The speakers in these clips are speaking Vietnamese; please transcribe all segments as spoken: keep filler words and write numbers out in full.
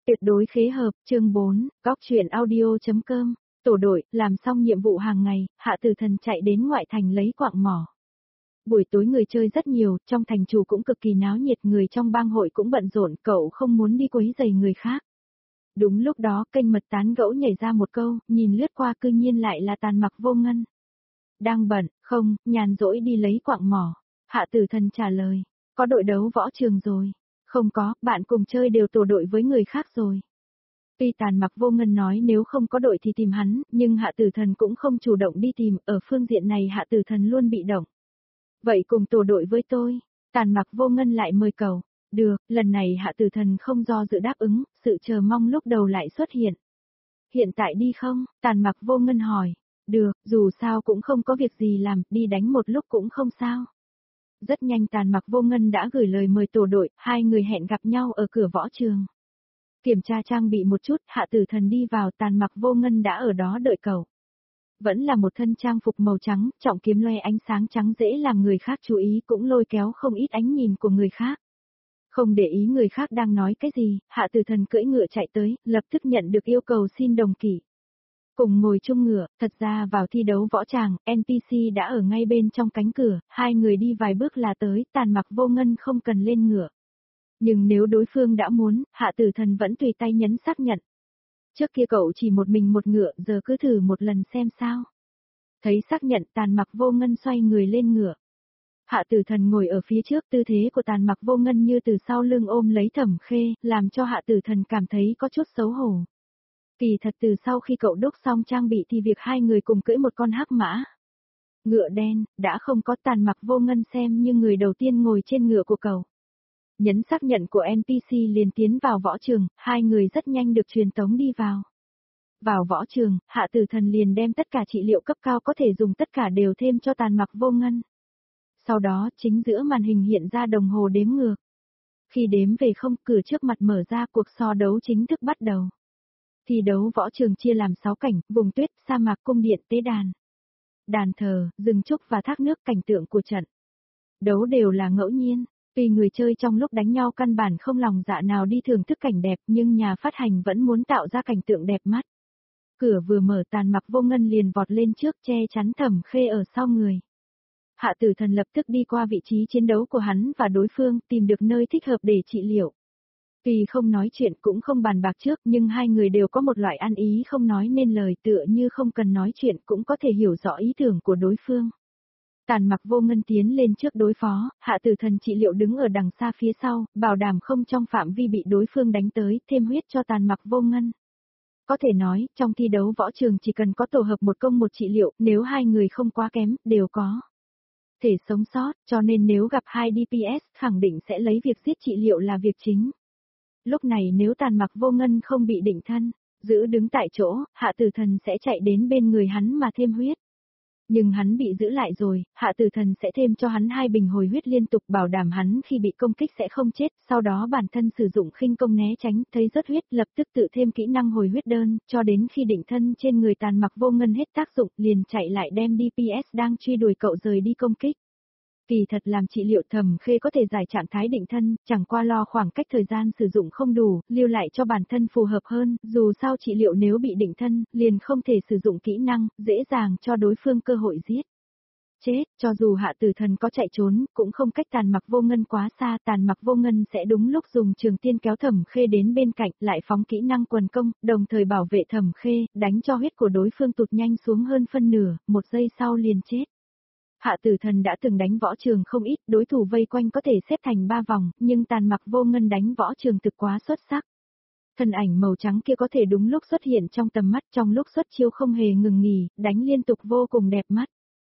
Tuyệt đối khế hợp, chương bốn, góc truyện audio.com, tổ đội, làm xong nhiệm vụ hàng ngày, Hạ Tử Thần chạy đến ngoại thành lấy quạng mỏ. Buổi tối người chơi rất nhiều, trong thành chủ cũng cực kỳ náo nhiệt, người trong bang hội cũng bận rộn, cậu không muốn đi quấy rầy người khác. Đúng lúc đó, kênh mật tán gẫu nhảy ra một câu, nhìn lướt qua cư nhiên lại là Tàn Mặc Vô Ngân. Đang bận, không, nhàn rỗi đi lấy quạng mỏ. Hạ Tử Thần trả lời, có đội đấu võ trường rồi. Không có, bạn cùng chơi đều tổ đội với người khác rồi. Tuy Tàn Mặc Vô Ngân nói nếu không có đội thì tìm hắn, nhưng Hạ Tử Thần cũng không chủ động đi tìm, ở phương diện này Hạ Tử Thần luôn bị động. Vậy cùng tổ đội với tôi, Tàn Mặc Vô Ngân lại mời cầu. Được, lần này Hạ Tử Thần không do dự đáp ứng, sự chờ mong lúc đầu lại xuất hiện. Hiện tại đi không? Tàn Mặc Vô Ngân hỏi. Được, dù sao cũng không có việc gì làm, đi đánh một lúc cũng không sao. Rất nhanh Tàn Mặc Vô Ngân đã gửi lời mời tổ đội, hai người hẹn gặp nhau ở cửa võ trường. Kiểm tra trang bị một chút, Hạ Tử Thần đi vào, Tàn Mặc Vô Ngân đã ở đó đợi cậu. Vẫn là một thân trang phục màu trắng, trọng kiếm loe ánh sáng trắng dễ làm người khác chú ý, cũng lôi kéo không ít ánh nhìn của người khác. Không để ý người khác đang nói cái gì, Hạ Tử Thần cưỡi ngựa chạy tới, lập tức nhận được yêu cầu xin đồng kỷ. Cùng ngồi chung ngựa, thật ra vào thi đấu võ tràng, en pê xê đã ở ngay bên trong cánh cửa, hai người đi vài bước là tới, Tàn Mặc Vô Ngân không cần lên ngựa. Nhưng nếu đối phương đã muốn, Hạ Tử Thần vẫn tùy tay nhấn xác nhận. Trước kia cậu chỉ một mình một ngựa, giờ cứ thử một lần xem sao. Thấy xác nhận, Tàn Mặc Vô Ngân xoay người lên ngựa. Hạ Tử Thần ngồi ở phía trước, tư thế của Tàn Mặc Vô Ngân như từ sau lưng ôm lấy Thẩm Khê, làm cho Hạ Tử Thần cảm thấy có chút xấu hổ. Kỳ thật từ sau khi cậu đúc xong trang bị thì việc hai người cùng cưỡi một con hắc mã. Ngựa đen, đã không có. Tàn Mặc Vô Ngân xem như người đầu tiên ngồi trên ngựa của cậu. Nhấn xác nhận của en pê xê liền tiến vào võ trường, hai người rất nhanh được truyền tống đi vào. Vào võ trường, Hạ Tử Thần liền đem tất cả trị liệu cấp cao có thể dùng tất cả đều thêm cho Tàn Mặc Vô Ngân. Sau đó, chính giữa màn hình hiện ra đồng hồ đếm ngược. Khi đếm về không, cửa trước mặt mở ra, cuộc so đấu chính thức bắt đầu. Thi đấu võ trường chia làm sáu cảnh, vùng tuyết, sa mạc, cung điện, tế đàn. Đàn thờ, rừng trúc và thác nước, cảnh tượng của trận đấu đều là ngẫu nhiên. Tuy người chơi trong lúc đánh nhau căn bản không lòng dạ nào đi thưởng thức cảnh đẹp, nhưng nhà phát hành vẫn muốn tạo ra cảnh tượng đẹp mắt. Cửa vừa mở, Tàn Mặc Vô Ngân liền vọt lên trước, che chắn Thẩm Khê ở sau người. Hạ Tử Thần lập tức đi qua vị trí chiến đấu của hắn và đối phương, tìm được nơi thích hợp để trị liệu. Tuy không nói chuyện cũng không bàn bạc trước, nhưng hai người đều có một loại ăn ý không nói nên lời, tựa như không cần nói chuyện cũng có thể hiểu rõ ý tưởng của đối phương. Tàn Mặc Vô Ngân tiến lên trước đối phó, Hạ Tử Thần trị liệu đứng ở đằng xa phía sau, bảo đảm không trong phạm vi bị đối phương đánh tới, thêm huyết cho Tàn Mặc Vô Ngân. Có thể nói, trong thi đấu võ trường chỉ cần có tổ hợp một công một trị liệu, nếu hai người không quá kém, đều có thể sống sót, cho nên nếu gặp hai đê pê ét, khẳng định sẽ lấy việc giết trị liệu là việc chính. Lúc này nếu Tàn Mặc Vô Ngân không bị định thân, giữ đứng tại chỗ, Hạ Tử Thần sẽ chạy đến bên người hắn mà thêm huyết. Nhưng hắn bị giữ lại rồi, Hạ Tử Thần sẽ thêm cho hắn hai bình hồi huyết liên tục, bảo đảm hắn khi bị công kích sẽ không chết, sau đó bản thân sử dụng khinh công né tránh, thấy rớt huyết lập tức tự thêm kỹ năng hồi huyết đơn, cho đến khi định thân trên người Tàn Mặc Vô Ngân hết tác dụng, liền chạy lại đem đê pê ét đang truy đuổi cậu rời đi công kích. Kỳ thật làm trị liệu Thẩm Khê có thể giải trạng thái định thân, chẳng qua lo khoảng cách thời gian sử dụng không đủ, lưu lại cho bản thân phù hợp hơn, dù sao trị liệu nếu bị định thân, liền không thể sử dụng kỹ năng, dễ dàng cho đối phương cơ hội giết. Chết, cho dù Hạ Tử Thần có chạy trốn, cũng không cách Tàn Mặc Vô Ngân quá xa, Tàn Mặc Vô Ngân sẽ đúng lúc dùng trường tiên kéo Thẩm Khê đến bên cạnh, lại phóng kỹ năng quần công, đồng thời bảo vệ Thẩm Khê, đánh cho huyết của đối phương tụt nhanh xuống hơn phân nửa, một giây sau liền chết. Hạ Tử Thần đã từng đánh võ trường không ít, đối thủ vây quanh có thể xếp thành ba vòng, nhưng Tàn Mặc Vô Ngân đánh võ trường thực quá xuất sắc. Thân ảnh màu trắng kia có thể đúng lúc xuất hiện trong tầm mắt, trong lúc xuất chiêu không hề ngừng nghỉ, đánh liên tục vô cùng đẹp mắt.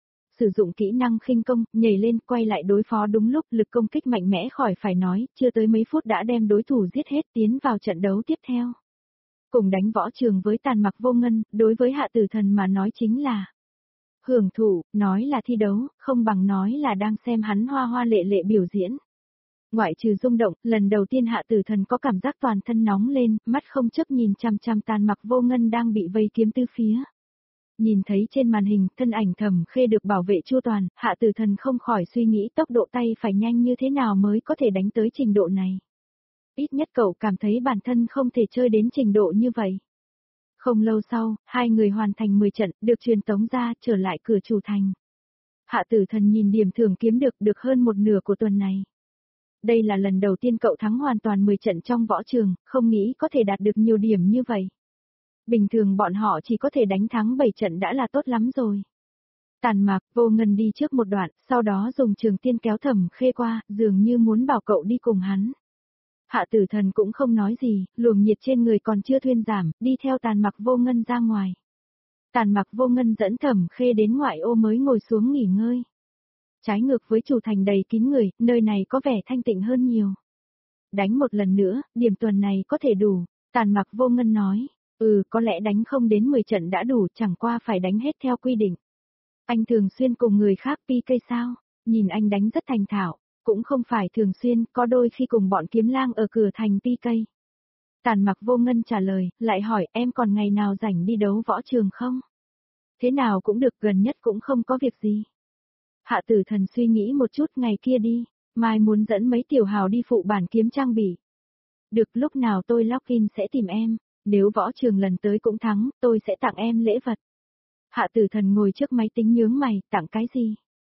Sử dụng kỹ năng khinh công, nhảy lên, quay lại đối phó đúng lúc, lực công kích mạnh mẽ khỏi phải nói, chưa tới mấy phút đã đem đối thủ giết hết, tiến vào trận đấu tiếp theo. Cùng đánh võ trường với Tàn Mặc Vô Ngân, đối với Hạ Tử Thần mà nói chính là hưởng thụ, nói là thi đấu, không bằng nói là đang xem hắn hoa hoa lệ lệ biểu diễn. Ngoại trừ rung động, lần đầu tiên Hạ Tử Thần có cảm giác toàn thân nóng lên, mắt không chớp nhìn chằm chằm Tàn Mặc Vô Ngân đang bị vây kiếm từ phía. Nhìn thấy trên màn hình, thân ảnh Thẩm Khê được bảo vệ chu toàn, Hạ Tử Thần không khỏi suy nghĩ tốc độ tay phải nhanh như thế nào mới có thể đánh tới trình độ này. ít nhất cậu cảm thấy bản thân không thể chơi đến trình độ như vậy. Không lâu sau, hai người hoàn thành mười trận, được truyền tống ra, trở lại cửa chủ thành. Hạ Tử Thần nhìn điểm thưởng kiếm được được hơn một nửa của tuần này. Đây là lần đầu tiên cậu thắng hoàn toàn mười trận trong võ trường, không nghĩ có thể đạt được nhiều điểm như vậy. Bình thường bọn họ chỉ có thể đánh thắng bảy trận đã là tốt lắm rồi. Tàn Mạc, Vô Ngân đi trước một đoạn, sau đó dùng trường tiên kéo Thẩm Khê qua, dường như muốn bảo cậu đi cùng hắn. Hạ Tử Thần cũng không nói gì, luồng nhiệt trên người còn chưa thuyên giảm, đi theo Tàn Mặc Vô Ngân ra ngoài. Tàn Mặc Vô Ngân dẫn Thẩm Khê đến ngoại ô mới ngồi xuống nghỉ ngơi. Trái ngược với chủ thành đầy kín người, nơi này có vẻ thanh tịnh hơn nhiều. Đánh một lần nữa, điểm tuần này có thể đủ, Tàn Mặc Vô Ngân nói. Ừ, có lẽ đánh không đến mười trận đã đủ, chẳng qua phải đánh hết theo quy định. Anh thường xuyên cùng người khác pi cây sao? Nhìn anh đánh rất thành thạo, cũng không phải thường xuyên, có đôi khi cùng bọn kiếm lang ở cửa thành pi cây. Tàn Mặc Vô Ngân trả lời, lại hỏi em còn ngày nào rảnh đi đấu võ trường không? Thế nào cũng được, gần nhất cũng không có việc gì. Hạ Tử Thần suy nghĩ một chút, ngày kia đi, mai muốn dẫn mấy tiểu hào đi phụ bản kiếm trang bị. Được, lúc nào tôi login sẽ tìm em, nếu võ trường lần tới cũng thắng, tôi sẽ tặng em lễ vật. Hạ Tử Thần ngồi trước máy tính nhướng mày, tặng cái gì?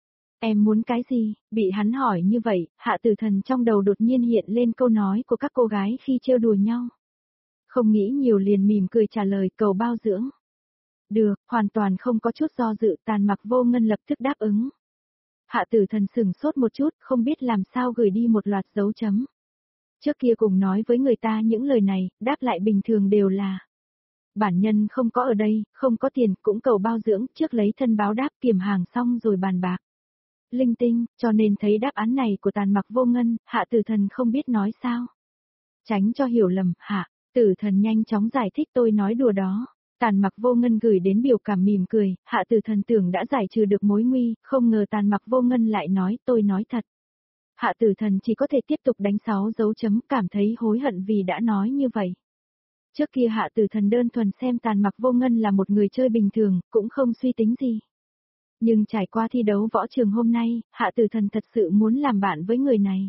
Em muốn cái gì? Bị hắn hỏi như vậy, Hạ Tử Thần trong đầu đột nhiên hiện lên câu nói của các cô gái khi trêu đùa nhau. Không nghĩ nhiều liền mỉm cười trả lời, cầu bao dưỡng. Được, hoàn toàn không có chút do dự, Tàn Mặc Vô Ngân lập tức đáp ứng. Hạ Tử Thần sửng sốt một chút, không biết làm sao gửi đi một loạt dấu chấm. Trước kia cùng nói với người ta những lời này, đáp lại bình thường đều là bản nhân không có ở đây, không có tiền, cũng cầu bao dưỡng, trước lấy thân báo đáp, kiểm hàng xong rồi bàn bạc. Linh tinh, cho nên thấy đáp án này của Tàn Mặc Vô Ngân, Hạ Tử Thần không biết nói sao. Tránh cho hiểu lầm, Hạ Tử Thần nhanh chóng giải thích, tôi nói đùa đó. Tàn Mặc Vô Ngân gửi đến biểu cảm mỉm cười, Hạ Tử Thần tưởng đã giải trừ được mối nguy, không ngờ Tàn Mặc Vô Ngân lại nói, tôi nói thật. Hạ Tử Thần chỉ có thể tiếp tục đánh sáu dấu chấm, cảm thấy hối hận vì đã nói như vậy. Trước kia Hạ Tử Thần đơn thuần xem Tàn Mặc Vô Ngân là một người chơi bình thường, cũng không suy tính gì. Nhưng trải qua thi đấu võ trường hôm nay, Hạ Tử Thần thật sự muốn làm bạn với người này.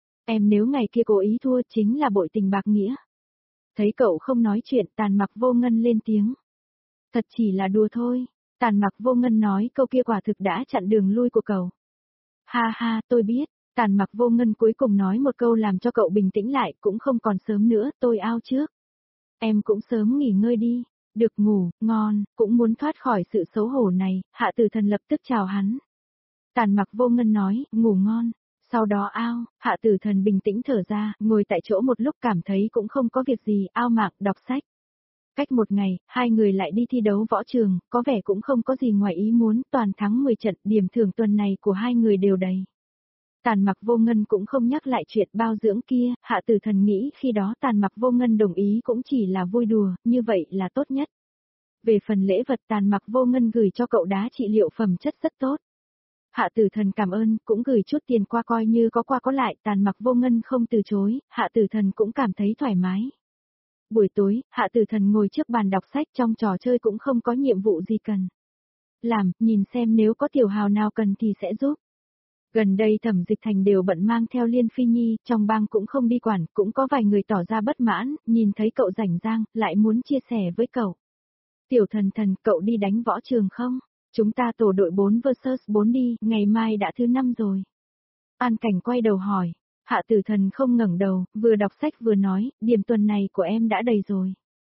Em nếu ngày kia cố ý thua chính là bội tình bạc nghĩa. Thấy cậu không nói chuyện, Tàn Mặc Vô Ngân lên tiếng. Thật chỉ là đùa thôi. Tàn Mặc Vô Ngân nói câu kia quả thực đã chặn đường lui của cậu. Ha ha, tôi biết. Tàn Mặc Vô Ngân cuối cùng nói một câu làm cho cậu bình tĩnh lại, cũng không còn sớm nữa, tôi out trước. Em cũng sớm nghỉ ngơi đi, được ngủ, ngon, cũng muốn thoát khỏi sự xấu hổ này, Hạ Tử Thần lập tức chào hắn. Tàn Mặc Vô Ngân nói, ngủ ngon, sau đó ao, Hạ Tử Thần bình tĩnh thở ra, ngồi tại chỗ một lúc cảm thấy cũng không có việc gì, ao mạng, đọc sách. Cách một ngày, hai người lại đi thi đấu võ trường, có vẻ cũng không có gì ngoài ý muốn, toàn thắng mười trận, điểm thưởng tuần này của hai người đều đầy. Tàn Mặc Vô Ngân cũng không nhắc lại chuyện bao dưỡng kia, Hạ Tử Thần nghĩ khi đó Tàn Mặc Vô Ngân đồng ý cũng chỉ là vui đùa, như vậy là tốt nhất. Về phần lễ vật Tàn Mặc Vô Ngân gửi cho cậu đá trị liệu phẩm chất rất tốt. Hạ Tử Thần cảm ơn, cũng gửi chút tiền qua coi như có qua có lại, Tàn Mặc Vô Ngân không từ chối, Hạ Tử Thần cũng cảm thấy thoải mái. Buổi tối, Hạ Tử Thần ngồi trước bàn đọc sách, trong trò chơi cũng không có nhiệm vụ gì cần làm, nhìn xem nếu có tiểu hào nào cần thì sẽ giúp. Gần đây Thẩm Dịch Thành đều bận mang theo Liên Phi Nhi, trong bang cũng không đi quản, cũng có vài người tỏ ra bất mãn, nhìn thấy cậu rảnh rang, lại muốn chia sẻ với cậu. Tiểu Thần Thần, cậu đi đánh võ trường không? Chúng ta tổ đội bốn versus bốn đi, ngày mai đã thứ năm rồi. An Cảnh quay đầu hỏi, Hạ Tử Thần không ngẩng đầu, vừa đọc sách vừa nói, điểm tuần này của em đã đầy rồi.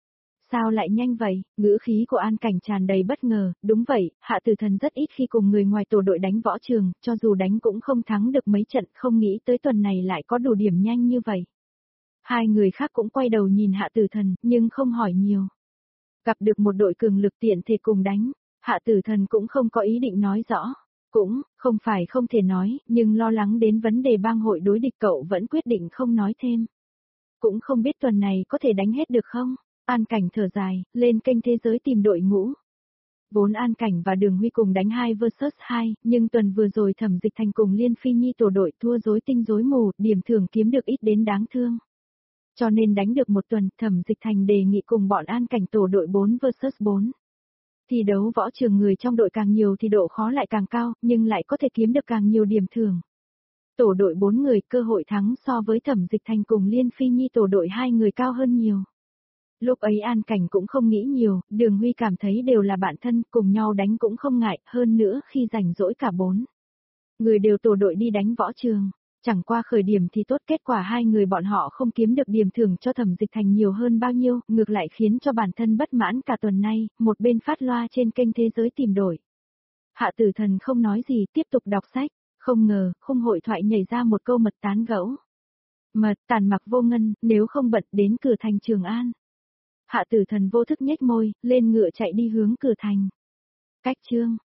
Sao lại nhanh vậy? Ngữ khí của An Cảnh tràn đầy bất ngờ, đúng vậy, Hạ Tử Thần rất ít khi cùng người ngoài tổ đội đánh võ trường, cho dù đánh cũng không thắng được mấy trận, không nghĩ tới tuần này lại có đủ điểm nhanh như vậy. Hai người khác cũng quay đầu nhìn Hạ Tử Thần, nhưng không hỏi nhiều. Gặp được một đội cường lực tiện thể cùng đánh, Hạ Tử Thần cũng không có ý định nói rõ. Cũng, không phải không thể nói, nhưng lo lắng đến vấn đề bang hội đối địch cậu vẫn quyết định không nói thêm. Cũng không biết tuần này có thể đánh hết được không? An Cảnh thở dài, lên kênh thế giới tìm đội ngũ. Vốn An Cảnh và Đường Huy cùng đánh hai versus hai, nhưng tuần vừa rồi Thẩm Dịch Thành cùng Liên Phi Nhi tổ đội thua rối tinh rối mù, điểm thưởng kiếm được ít đến đáng thương. Cho nên đánh được một tuần, Thẩm Dịch Thành đề nghị cùng bọn An Cảnh tổ đội bốn versus bốn. Thi đấu võ trường người trong đội càng nhiều thì độ khó lại càng cao, nhưng lại có thể kiếm được càng nhiều điểm thưởng. Tổ đội bốn người cơ hội thắng so với Thẩm Dịch Thành cùng Liên Phi Nhi tổ đội hai người cao hơn nhiều. Lúc ấy An Cảnh cũng không nghĩ nhiều, Đường Huy cảm thấy đều là bạn thân, cùng nhau đánh cũng không ngại, hơn nữa khi rảnh rỗi cả bốn người đều tổ đội đi đánh võ trường. Chẳng qua khởi điểm thì tốt, kết quả hai người bọn họ không kiếm được điểm thưởng cho Thẩm Dịch Thành nhiều hơn bao nhiêu, ngược lại khiến cho bản thân bất mãn cả tuần nay, một bên phát loa trên kênh Thế Giới Tìm Đổi. Hạ Tử Thần không nói gì, tiếp tục đọc sách, không ngờ, khung hội thoại nhảy ra một câu mật tán gẫu. Mật, Tàn Mặc Vô Ngân, nếu không bận đến cửa thành Trường An. Hạ Tử Thần vô thức nhếch môi, lên ngựa chạy đi hướng cửa thành. Cách chương